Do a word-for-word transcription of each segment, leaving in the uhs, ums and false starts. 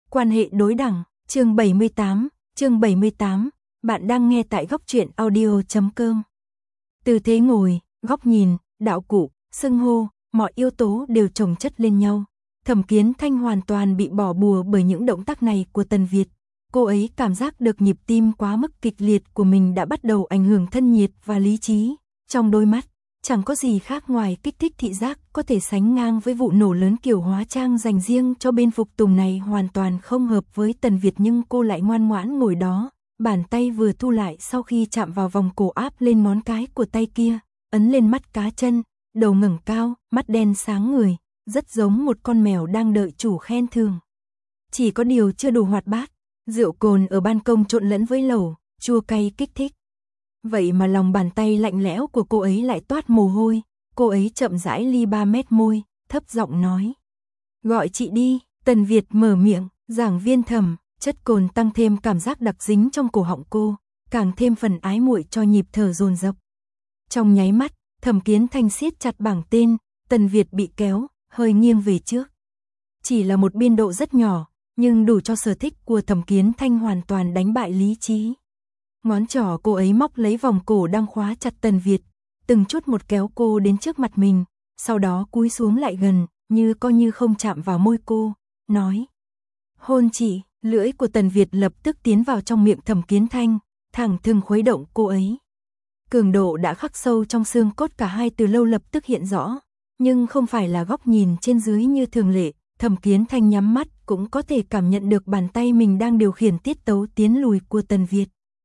Quan hệ đối đẳng, chương bảy mươi tám, chương bảy mươi tám, bạn đang nghe tại góc truyện audio chấm com. Tư thế ngồi, góc nhìn, đạo cụ, xưng hô, mọi yếu tố đều chồng chất lên nhau. Thẩm Kiến Thanh hoàn toàn bị bỏ bùa bởi những động tác này của Tần Việt. Cô ấy cảm giác được nhịp tim quá mức kịch liệt của mình đã bắt đầu ảnh hưởng thân nhiệt và lý trí. Trong đôi mắt, chẳng có gì khác ngoài kích thích thị giác có thể sánh ngang với vụ nổ lớn kiểu hóa trang dành riêng cho bên phục tùng này hoàn toàn không hợp với Tần Việt, nhưng cô lại ngoan ngoãn ngồi đó, bàn tay vừa thu lại sau khi chạm vào vòng cổ áp lên ngón cái của tay kia, ấn lên mắt cá chân, đầu ngẩng cao, mắt đen sáng người, rất giống một con mèo đang đợi chủ khen thưởng. Chỉ có điều chưa đủ hoạt bát, rượu cồn ở ban công trộn lẫn với lẩu, chua cay kích thích. Vậy mà lòng bàn tay lạnh lẽo của cô ấy lại toát mồ hôi, cô ấy chậm rãi ly ba mét môi, thấp giọng nói. Gọi chị đi, Tần Việt mở miệng, giảng viên Thẩm, chất cồn tăng thêm cảm giác đặc dính trong cổ họng cô, càng thêm phần ái muội cho nhịp thở dồn dập. Trong nháy mắt, Thẩm Kiến Thanh siết chặt bảng tên, Tần Việt bị kéo, hơi nghiêng về trước. Chỉ là một biên độ rất nhỏ, nhưng đủ cho sở thích của Thẩm Kiến Thanh hoàn toàn đánh bại lý trí. Ngón trỏ cô ấy móc lấy vòng cổ đang khóa chặt Tần Việt, từng chút một kéo cô đến trước mặt mình, sau đó cúi xuống lại gần, như coi như không chạm vào môi cô, nói. Hôn chị, lưỡi của Tần Việt lập tức tiến vào trong miệng Thẩm Kiến Thanh, thẳng thừng khuấy động cô ấy. Cường độ đã khắc sâu trong xương cốt cả hai từ lâu lập tức hiện rõ, nhưng không phải là góc nhìn trên dưới như thường lệ. Thẩm Kiến Thanh nhắm mắt cũng có thể cảm nhận được bàn tay mình đang điều khiển tiết tấu tiến lùi của Tần Việt.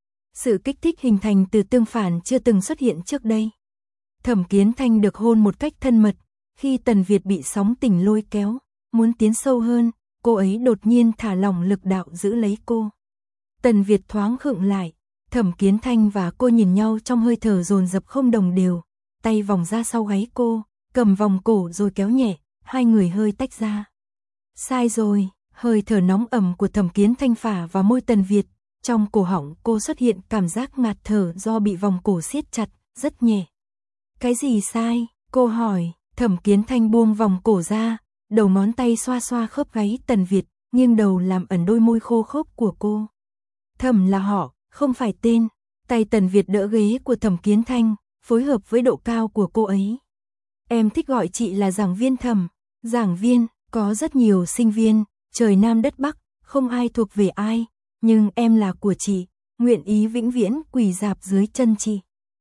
Sự kích thích hình thành từ tương phản chưa từng xuất hiện trước đây. Thẩm Kiến Thanh được hôn một cách thân mật, khi Tần Việt bị sóng tình lôi kéo, muốn tiến sâu hơn, cô ấy đột nhiên thả lỏng lực đạo giữ lấy cô. Tần Việt thoáng khựng lại, Thẩm Kiến Thanh và cô nhìn nhau trong hơi thở dồn dập không đồng đều, tay vòng ra sau gáy cô, cầm vòng cổ rồi kéo nhẹ, hai người hơi tách ra. Sai rồi, hơi thở nóng ẩm của Thẩm Kiến Thanh phả vào môi Tần Việt, trong cổ họng cô xuất hiện cảm giác ngạt thở do bị vòng cổ siết chặt, rất nhẹ. Cái gì sai? Cô hỏi. Thẩm Kiến Thanh buông vòng cổ ra, đầu ngón tay xoa xoa khớp gáy Tần Việt, nghiêng đầu làm ẩn đôi môi khô khốc của cô. Thẩm là họ, không phải tên. Tay Tần Việt đỡ ghế của Thẩm Kiến Thanh, phối hợp với độ cao của cô ấy. Em thích gọi chị là giảng viên Thẩm. Giảng viên, có rất nhiều sinh viên, trời Nam đất Bắc, không ai thuộc về ai. Nhưng em là của chị, nguyện ý vĩnh viễn quỳ rạp dưới chân chị.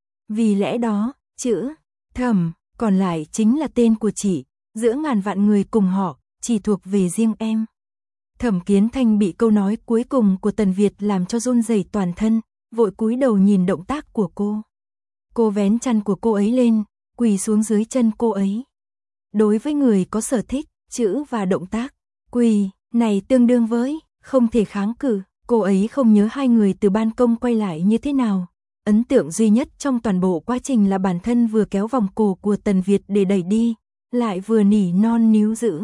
Vì lẽ đó, chữ Thẩm còn lại chính là tên của chị, giữa ngàn vạn người cùng họ, chỉ thuộc về riêng em. Thẩm Kiến Thanh bị câu nói cuối cùng của Tần Việt làm cho run rẩy toàn thân, vội cúi đầu nhìn động tác của cô. Cô vén chăn của cô ấy lên, quỳ xuống dưới chân cô ấy. Đối với người có sở thích, chữ và động tác, quỳ này tương đương với không thể kháng cự. Cô ấy không nhớ hai người từ ban công quay lại như thế nào. Ấn tượng duy nhất trong toàn bộ quá trình là bản thân vừa kéo vòng cổ của Tần Việt để đẩy đi, lại vừa nỉ non níu giữ.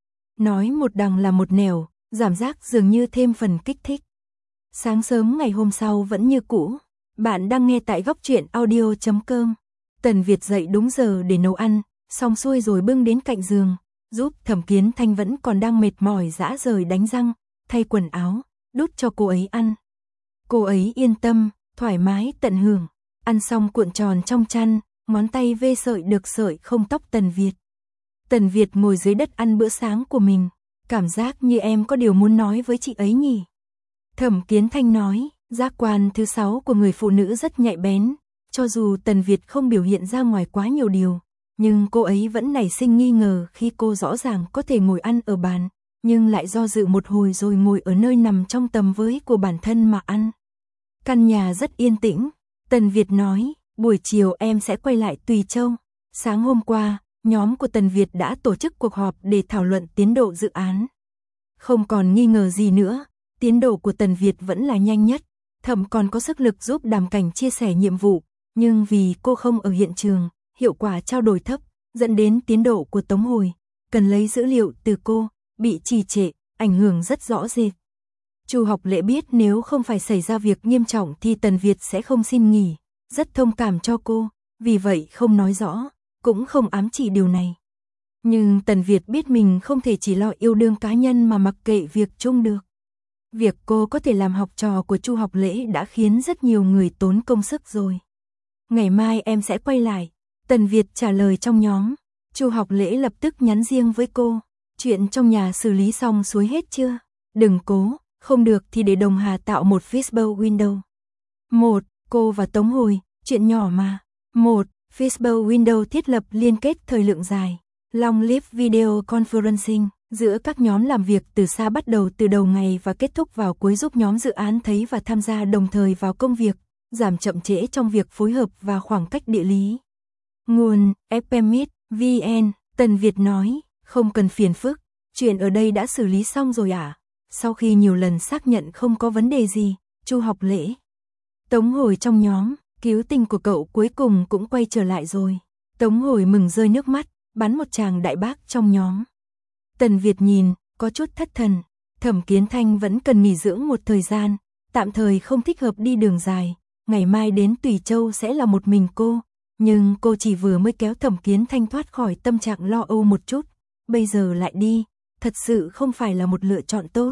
Nói một đằng là một nẻo, cảm giác dường như thêm phần kích thích. Sáng sớm ngày hôm sau vẫn như cũ. Bạn đang nghe tại góc truyện audio chấm com. Tần Việt dậy đúng giờ để nấu ăn, xong xuôi rồi bưng đến cạnh giường, giúp Thẩm Kiến Thanh vẫn còn đang mệt mỏi rã rời đánh răng, thay quần áo, đút cho cô ấy ăn. Cô ấy yên tâm, thoải mái tận hưởng, ăn xong cuộn tròn trong chăn, ngón tay vê sợi được sợi không tóc Tần Việt. Tần Việt ngồi dưới đất ăn bữa sáng của mình, cảm giác như em có điều muốn nói với chị ấy nhỉ. Thẩm Kiến Thanh nói, giác quan thứ sáu của người phụ nữ rất nhạy bén, cho dù Tần Việt không biểu hiện ra ngoài quá nhiều điều, nhưng cô ấy vẫn nảy sinh nghi ngờ khi cô rõ ràng có thể ngồi ăn ở bàn, nhưng lại do dự một hồi rồi ngồi ở nơi nằm trong tầm với của bản thân mà ăn. Căn nhà rất yên tĩnh, Tần Việt nói, buổi chiều em sẽ quay lại Tùy Châu. Sáng hôm qua, nhóm của Tần Việt đã tổ chức cuộc họp để thảo luận tiến độ dự án. Không còn nghi ngờ gì nữa, tiến độ của Tần Việt vẫn là nhanh nhất, Thẩm còn có sức lực giúp Đàm Cảnh chia sẻ nhiệm vụ, nhưng vì cô không ở hiện trường, hiệu quả trao đổi thấp, dẫn đến tiến độ của Tống Hồi, cần lấy dữ liệu từ cô, bị trì trệ, ảnh hưởng rất rõ rệt. Chu Học Lễ biết nếu không phải xảy ra việc nghiêm trọng thì Tần Việt sẽ không xin nghỉ, rất thông cảm cho cô, vì vậy không nói rõ, cũng không ám chỉ điều này. Nhưng Tần Việt biết mình không thể chỉ lo yêu đương cá nhân mà mặc kệ việc chung được. Việc cô có thể làm học trò của Chu Học Lễ đã khiến rất nhiều người tốn công sức rồi. Ngày mai em sẽ quay lại. Tần Việt trả lời trong nhóm. Chu Học Lễ lập tức nhắn riêng với cô. Chuyện trong nhà xử lý xong xuôi hết chưa? Đừng cố, không được thì để Đồng Hà tạo một Fishbowl Window. Một, cô và Tống Hồi, chuyện nhỏ mà. Một, Fishbowl Window thiết lập liên kết thời lượng dài. Long Live Video Conferencing, giữa các nhóm làm việc từ xa bắt đầu từ đầu ngày và kết thúc vào cuối, giúp nhóm dự án thấy và tham gia đồng thời vào công việc, giảm chậm trễ trong việc phối hợp và khoảng cách địa lý. Nguồn: ép em i tê vê en. Tần Việt nói, không cần phiền phức, chuyện ở đây đã xử lý xong rồi à? Sau khi nhiều lần xác nhận không có vấn đề gì, Chu Học Lễ. Tống Hồi trong nhóm, cứu tinh của cậu cuối cùng cũng quay trở lại rồi. Tống Hồi mừng rơi nước mắt, bắn một tràng đại bác trong nhóm. Tần Việt nhìn, có chút thất thần. Thẩm Kiến Thanh vẫn cần nghỉ dưỡng một thời gian, tạm thời không thích hợp đi đường dài. Ngày mai đến Tùy Châu sẽ là một mình cô. Nhưng cô chỉ vừa mới kéo Thẩm Kiến Thanh thoát khỏi tâm trạng lo âu một chút. Bây giờ lại đi, thật sự không phải là một lựa chọn tốt.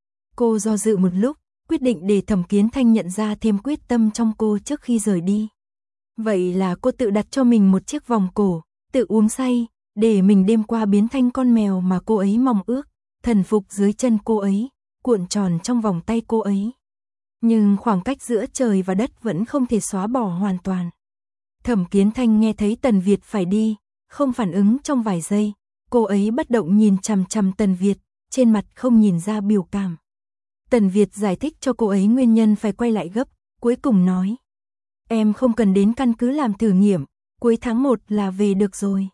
Cô do dự một lúc, quyết định để Thẩm Kiến Thanh nhận ra thêm quyết tâm trong cô trước khi rời đi. Vậy là cô tự đặt cho mình một chiếc vòng cổ, tự uống say, để mình đêm qua biến thành con mèo mà cô ấy mong ước, thần phục dưới chân cô ấy, cuộn tròn trong vòng tay cô ấy. Nhưng khoảng cách giữa trời và đất vẫn không thể xóa bỏ hoàn toàn. Thẩm Kiến Thanh nghe thấy Tần Việt phải đi, không phản ứng trong vài giây, cô ấy bất động nhìn chằm chằm Tần Việt, trên mặt không nhìn ra biểu cảm. Tần Việt giải thích cho cô ấy nguyên nhân phải quay lại gấp, cuối cùng nói: em không cần đến căn cứ làm thử nghiệm, cuối tháng một là về được rồi.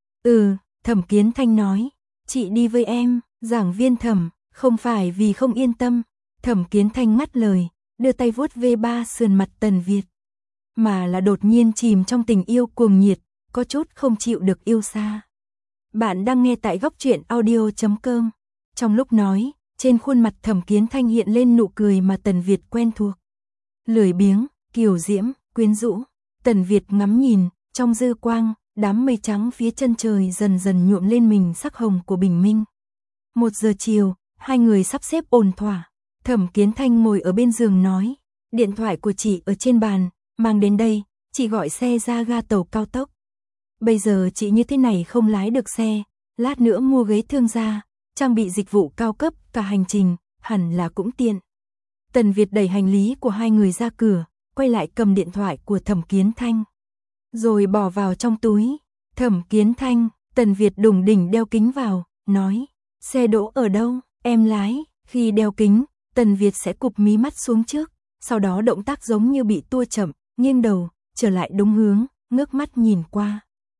Ừ, Thẩm Kiến Thanh nói, chị đi với em. Giảng viên Thẩm, không phải vì không yên tâm. Thẩm Kiến Thanh ngắt lời, đưa tay vuốt ve ba sườn mặt Tần Việt. Mà là đột nhiên chìm trong tình yêu cuồng nhiệt, có chút không chịu được yêu xa. Bạn đang nghe tại góc truyện audio chấm com. Trong lúc nói, trên khuôn mặt Thẩm Kiến Thanh hiện lên nụ cười mà Tần Việt quen thuộc. Lười biếng, kiều diễm, quyến rũ. Tần Việt ngắm nhìn, trong dư quang, đám mây trắng phía chân trời dần dần nhuộm lên mình sắc hồng của bình minh. Một giờ chiều, hai người sắp xếp ổn thỏa. Thẩm Kiến Thanh ngồi ở bên giường nói, điện thoại của chị ở trên bàn, mang đến đây, chị gọi xe ra ga tàu cao tốc. Bây giờ chị như thế này không lái được xe, lát nữa mua ghế thương gia, trang bị dịch vụ cao cấp cả hành trình, hẳn là cũng tiện. Tần Việt đẩy hành lý của hai người ra cửa, quay lại cầm điện thoại của Thẩm Kiến Thanh, rồi bỏ vào trong túi. Thẩm Kiến Thanh, Tần Việt đùng đỉnh đeo kính vào, nói, xe đỗ ở đâu, em lái. Khi đeo kính, Tần Việt sẽ cụp mí mắt xuống trước, sau đó động tác giống như bị tua chậm, nghiêng đầu, trở lại đúng hướng, ngước mắt nhìn qua.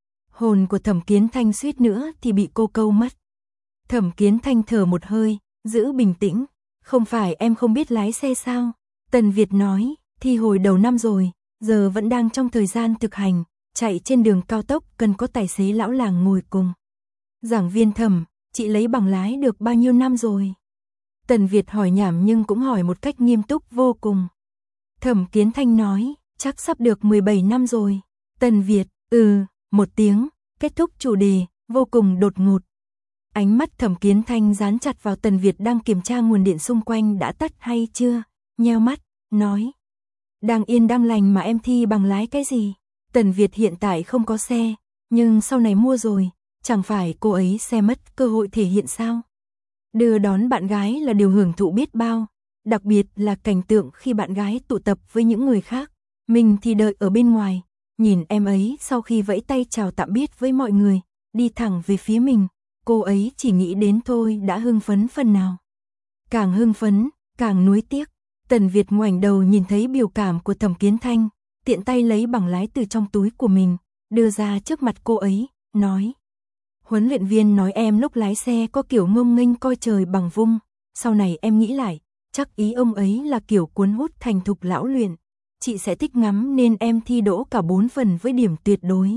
Hồn của Thẩm Kiến Thanh suýt nữa thì bị cô câu mất. Thẩm Kiến Thanh thở một hơi, giữ bình tĩnh, không phải em không biết lái xe sao? Tần Việt nói, thi hồi đầu năm rồi, giờ vẫn đang trong thời gian thực hành, chạy trên đường cao tốc cần có tài xế lão làng ngồi cùng. Giảng viên Thẩm, chị lấy bằng lái được bao nhiêu năm rồi? Tần Việt hỏi nhảm nhưng cũng hỏi một cách nghiêm túc vô cùng. Thẩm Kiến Thanh nói, chắc sắp được mười bảy năm rồi. Tần Việt, ừ, một tiếng, kết thúc chủ đề, vô cùng đột ngột. Ánh mắt Thẩm Kiến Thanh dán chặt vào Tần Việt đang kiểm tra nguồn điện xung quanh đã tắt hay chưa, nheo mắt, nói. Đang yên đang lành mà em thi bằng lái cái gì? Tần Việt hiện tại không có xe, nhưng sau này mua rồi, chẳng phải cô ấy sẽ mất cơ hội thể hiện sao? Đưa đón bạn gái là điều hưởng thụ biết bao, đặc biệt là cảnh tượng khi bạn gái tụ tập với những người khác, mình thì đợi ở bên ngoài, nhìn em ấy sau khi vẫy tay chào tạm biệt với mọi người, đi thẳng về phía mình, cô ấy chỉ nghĩ đến thôi đã hưng phấn phần nào. Càng hưng phấn, càng nuối tiếc. Tần Việt ngoảnh đầu nhìn thấy biểu cảm của Thẩm Kiến Thanh, tiện tay lấy bằng lái từ trong túi của mình, đưa ra trước mặt cô ấy, nói. Huấn luyện viên nói em lúc lái xe có kiểu ngông nghênh coi trời bằng vung, sau này em nghĩ lại, chắc ý ông ấy là kiểu cuốn hút thành thục lão luyện, chị sẽ thích ngắm nên em thi đỗ cả bốn phần với điểm tuyệt đối.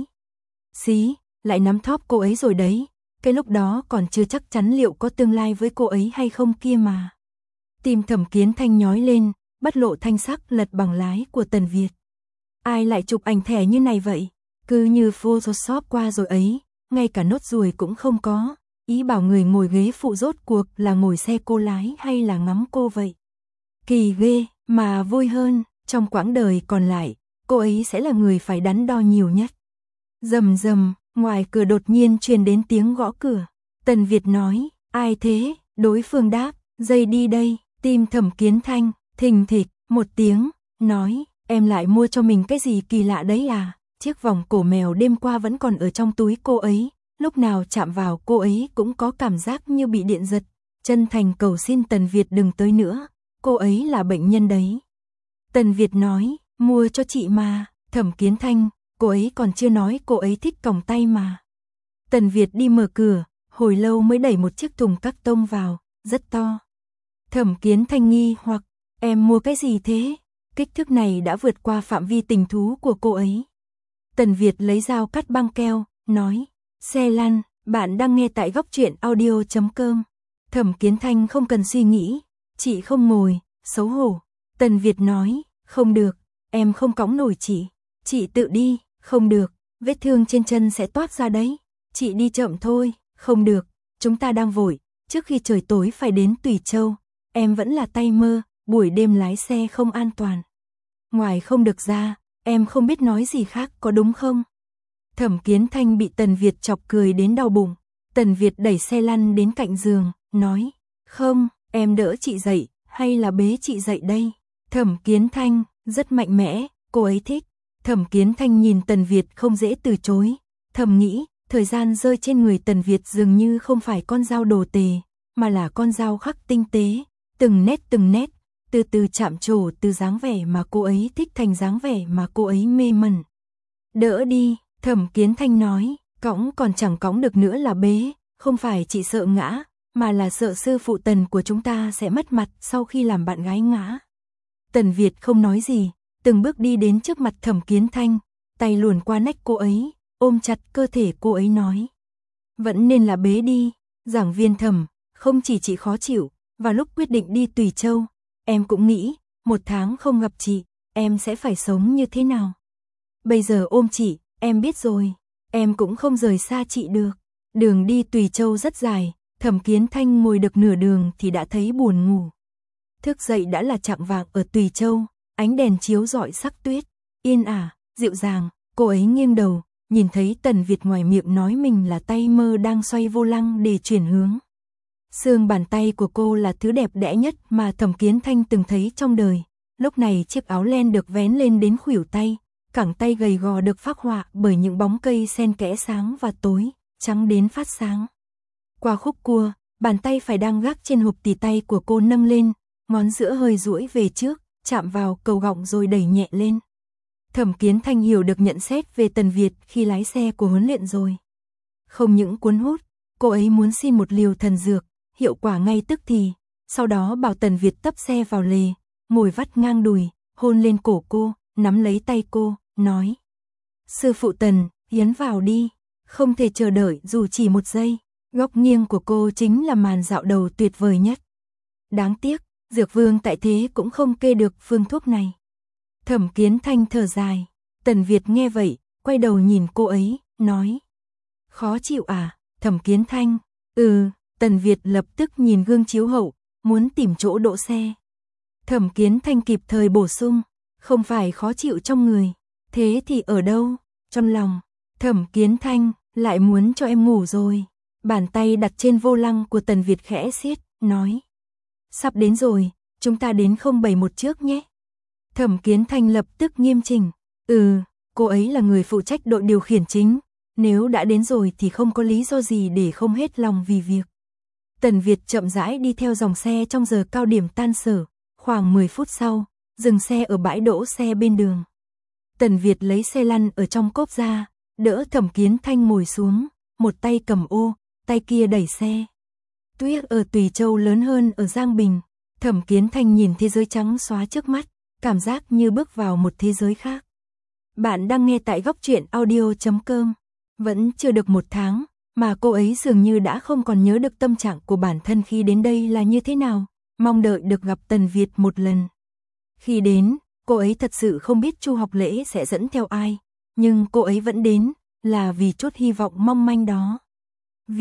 Xí, lại nắm thóp cô ấy rồi đấy, cái lúc đó còn chưa chắc chắn liệu có tương lai với cô ấy hay không kia mà. Tim Thẩm Kiến Thanh nhói lên, bất lộ thanh sắc lật bằng lái của Tần Việt. Ai lại chụp ảnh thẻ như này vậy? Cứ như Photoshop qua rồi ấy, ngay cả nốt ruồi cũng không có. ý bảo người ngồi ghế phụ rốt cuộc là ngồi xe cô lái hay là ngắm cô vậy. Kỳ ghê, mà vui hơn, trong quãng đời còn lại, cô ấy sẽ là người phải đắn đo nhiều nhất. Rầm rầm, ngoài cửa đột nhiên truyền đến tiếng gõ cửa. Tần Việt nói, ai thế? Đối phương đáp, dây đi đây. Tim Thẩm Kiến Thanh thình thịch một tiếng, nói, em lại mua cho mình cái gì kỳ lạ đấy à? Chiếc vòng cổ mèo đêm qua vẫn còn ở trong túi cô ấy, lúc nào chạm vào cô ấy cũng có cảm giác như bị điện giật. Chân thành cầu xin Tần Việt đừng tới nữa, cô ấy là bệnh nhân đấy. Tần Việt nói, mua cho chị mà. Thẩm Kiến Thanh, cô ấy còn chưa nói cô ấy thích còng tay mà. Tần Việt đi mở cửa, hồi lâu mới đẩy một chiếc thùng các tông vào, rất to. Thẩm Kiến Thanh nghi hoặc, em mua cái gì thế? Kích thước này đã vượt qua phạm vi tình thú của cô ấy. Tần Việt lấy dao cắt băng keo, nói, xe lăn, bạn đang nghe tại góc truyện audio chấm com. Thẩm Kiến Thanh không cần suy nghĩ, chị không ngồi, xấu hổ. Tần Việt nói, không được, em không cõng nổi chị, chị tự đi. Không được, vết thương trên chân sẽ toát ra đấy. Chị đi chậm thôi. Không được, chúng ta đang vội, trước khi trời tối phải đến Tùy Châu. Em vẫn là tay mơ, buổi đêm lái xe không an toàn. Ngoài không được ra, em không biết nói gì khác có đúng không? Thẩm Kiến Thanh bị Tần Việt chọc cười đến đau bụng. Tần Việt đẩy xe lăn đến cạnh giường, nói, không, em đỡ chị dậy, hay là bế chị dậy đây? Thẩm Kiến Thanh, rất mạnh mẽ, cô ấy thích. Thẩm Kiến Thanh nhìn Tần Việt không dễ từ chối, thầm nghĩ, thời gian rơi trên người Tần Việt dường như không phải con dao đồ tề, mà là con dao khắc tinh tế, từng nét từng nét, từ từ chạm trổ từ dáng vẻ mà cô ấy thích thành dáng vẻ mà cô ấy mê mẩn. Đỡ đi, Thẩm Kiến Thanh nói, cõng còn chẳng cõng được nữa là bế, không phải chị sợ ngã, mà là sợ sư phụ Tần của chúng ta sẽ mất mặt sau khi làm bạn gái ngã. Tần Việt không nói gì, từng bước đi đến trước mặt Thẩm Kiến Thanh, tay luồn qua nách cô ấy, ôm chặt cơ thể cô ấy nói. Vẫn nên là bế đi, giảng viên Thẩm, không chỉ chị khó chịu, và lúc quyết định đi Tùy Châu, em cũng nghĩ, một tháng không gặp chị, em sẽ phải sống như thế nào. Bây giờ ôm chị, em biết rồi, em cũng không rời xa chị được. Đường đi Tùy Châu rất dài, Thẩm Kiến Thanh ngồi được nửa đường thì đã thấy buồn ngủ. Thức dậy đã là chạng vạng ở Tùy Châu, ánh đèn chiếu rọi sắc tuyết, yên ả, dịu dàng, cô ấy nghiêng đầu, nhìn thấy Tần Việt ngoài miệng nói mình là tay mơ đang xoay vô lăng để chuyển hướng. Xương bàn tay của cô là thứ đẹp đẽ nhất mà Thẩm Kiến Thanh từng thấy trong đời. Lúc này chiếc áo len được vén lên đến khuỷu tay, cẳng tay gầy gò được phác họa bởi những bóng cây xen kẽ sáng và tối, trắng đến phát sáng. Qua khúc cua, bàn tay phải đang gác trên hộp tỉ tay của cô nâng lên, ngón giữa hơi duỗi về trước, chạm vào cầu gọng rồi đẩy nhẹ lên. Thẩm Kiến Thanh hiểu được nhận xét về Tần Việt khi lái xe của huấn luyện rồi. Không những cuốn hút, cô ấy muốn xin một liều thần dược, hiệu quả ngay tức thì, sau đó bảo Tần Việt tấp xe vào lề, ngồi vắt ngang đùi, hôn lên cổ cô, nắm lấy tay cô, nói. Sư phụ Tần, hiến vào đi, không thể chờ đợi dù chỉ một giây. Góc nghiêng của cô chính là màn dạo đầu tuyệt vời nhất. Đáng tiếc, Dược Vương tại thế cũng không kê được phương thuốc này. Thẩm Kiến Thanh thở dài. Tần Việt nghe vậy, quay đầu nhìn cô ấy, nói. Khó chịu à, Thẩm Kiến Thanh? Ừ, Tần Việt lập tức nhìn gương chiếu hậu, muốn tìm chỗ đỗ xe. Thẩm Kiến Thanh kịp thời bổ sung, không phải khó chịu trong người, thế thì ở đâu? Trong lòng. Thẩm Kiến Thanh, lại muốn cho em ngủ rồi. Bàn tay đặt trên vô lăng của Tần Việt khẽ siết, nói. Sắp đến rồi, chúng ta đến không bảy một trước nhé. Thẩm Kiến Thanh lập tức nghiêm chỉnh. Ừ, cô ấy là người phụ trách đội điều khiển chính. Nếu đã đến rồi thì không có lý do gì để không hết lòng vì việc. Tần Việt chậm rãi đi theo dòng xe trong giờ cao điểm tan sở. Khoảng mười phút sau, dừng xe ở bãi đỗ xe bên đường. Tần Việt lấy xe lăn ở trong cốp ra, đỡ Thẩm Kiến Thanh ngồi xuống, một tay cầm ô, tay kia đẩy xe. Tuyết ở Tùy Châu lớn hơn ở Giang Bình. Thẩm Kiến Thanh nhìn thế giới trắng xóa trước mắt, cảm giác như bước vào một thế giới khác. Bạn đang nghe tại góc truyện audio chấm com. Vẫn chưa được một tháng, mà cô ấy dường như đã không còn nhớ được tâm trạng của bản thân khi đến đây là như thế nào, mong đợi được gặp Tần Việt một lần. Khi đến, cô ấy thật sự không biết Chu Học Lễ sẽ dẫn theo ai, nhưng cô ấy vẫn đến, là vì chút hy vọng mong manh đó. Việt,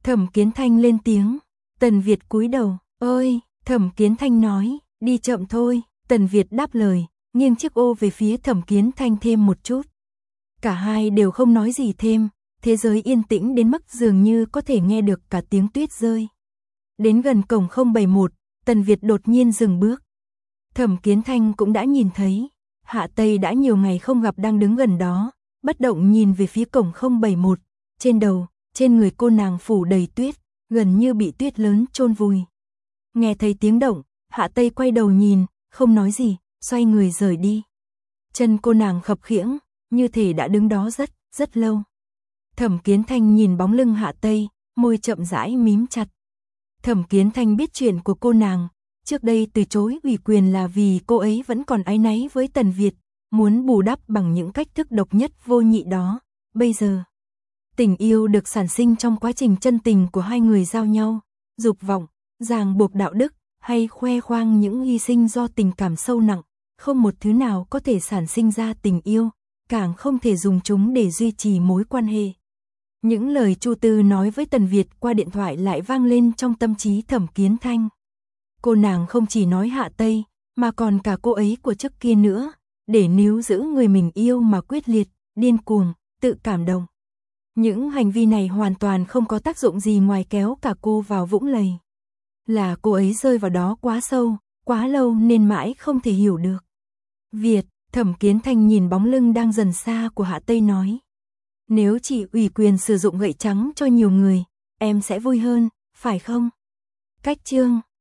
Thẩm Kiến Thanh lên tiếng. Tần Việt cúi đầu. Ơi, Thẩm Kiến Thanh nói, đi chậm thôi. Tần Việt đáp lời, nghiêng chiếc ô về phía Thẩm Kiến Thanh thêm một chút. Cả hai đều không nói gì thêm, thế giới yên tĩnh đến mức dường như có thể nghe được cả tiếng tuyết rơi. Đến gần cổng không bảy mốt, Tần Việt đột nhiên dừng bước. Thẩm Kiến Thanh cũng đã nhìn thấy, Hạ Tây đã nhiều ngày không gặp đang đứng gần đó, bất động nhìn về phía cổng không bảy mốt, trên đầu, trên người cô nàng phủ đầy tuyết, gần như bị tuyết lớn chôn vùi. Nghe thấy tiếng động, Hạ Tây quay đầu nhìn, không nói gì, xoay người rời đi. Chân cô nàng khập khiễng, như thể đã đứng đó rất, rất lâu. Thẩm Kiến Thanh nhìn bóng lưng Hạ Tây, môi chậm rãi mím chặt. Thẩm Kiến Thanh biết chuyện của cô nàng, trước đây từ chối ủy quyền là vì cô ấy vẫn còn áy náy với Tần Việt, muốn bù đắp bằng những cách thức độc nhất vô nhị đó. Bây giờ, tình yêu được sản sinh trong quá trình chân tình của hai người giao nhau, dục vọng, ràng buộc đạo đức, hay khoe khoang những hy sinh do tình cảm sâu nặng, không một thứ nào có thể sản sinh ra tình yêu, càng không thể dùng chúng để duy trì mối quan hệ. Những lời Chu Tư nói với Tần Việt qua điện thoại lại vang lên trong tâm trí Thẩm Kiến Thanh. Cô nàng không chỉ nói Hạ Tây, mà còn cả cô ấy của trước kia nữa, để níu giữ người mình yêu mà quyết liệt, điên cuồng, tự cảm động. Những hành vi này hoàn toàn không có tác dụng gì ngoài kéo cả cô vào vũng lầy. Là cô ấy rơi vào đó quá sâu, quá lâu nên mãi không thể hiểu được. Việt, Thẩm Kiến Thanh nhìn bóng lưng đang dần xa của Hạ Tây nói. Nếu chị ủy quyền sử dụng gậy trắng cho nhiều người, em sẽ vui hơn, phải không? Cách chương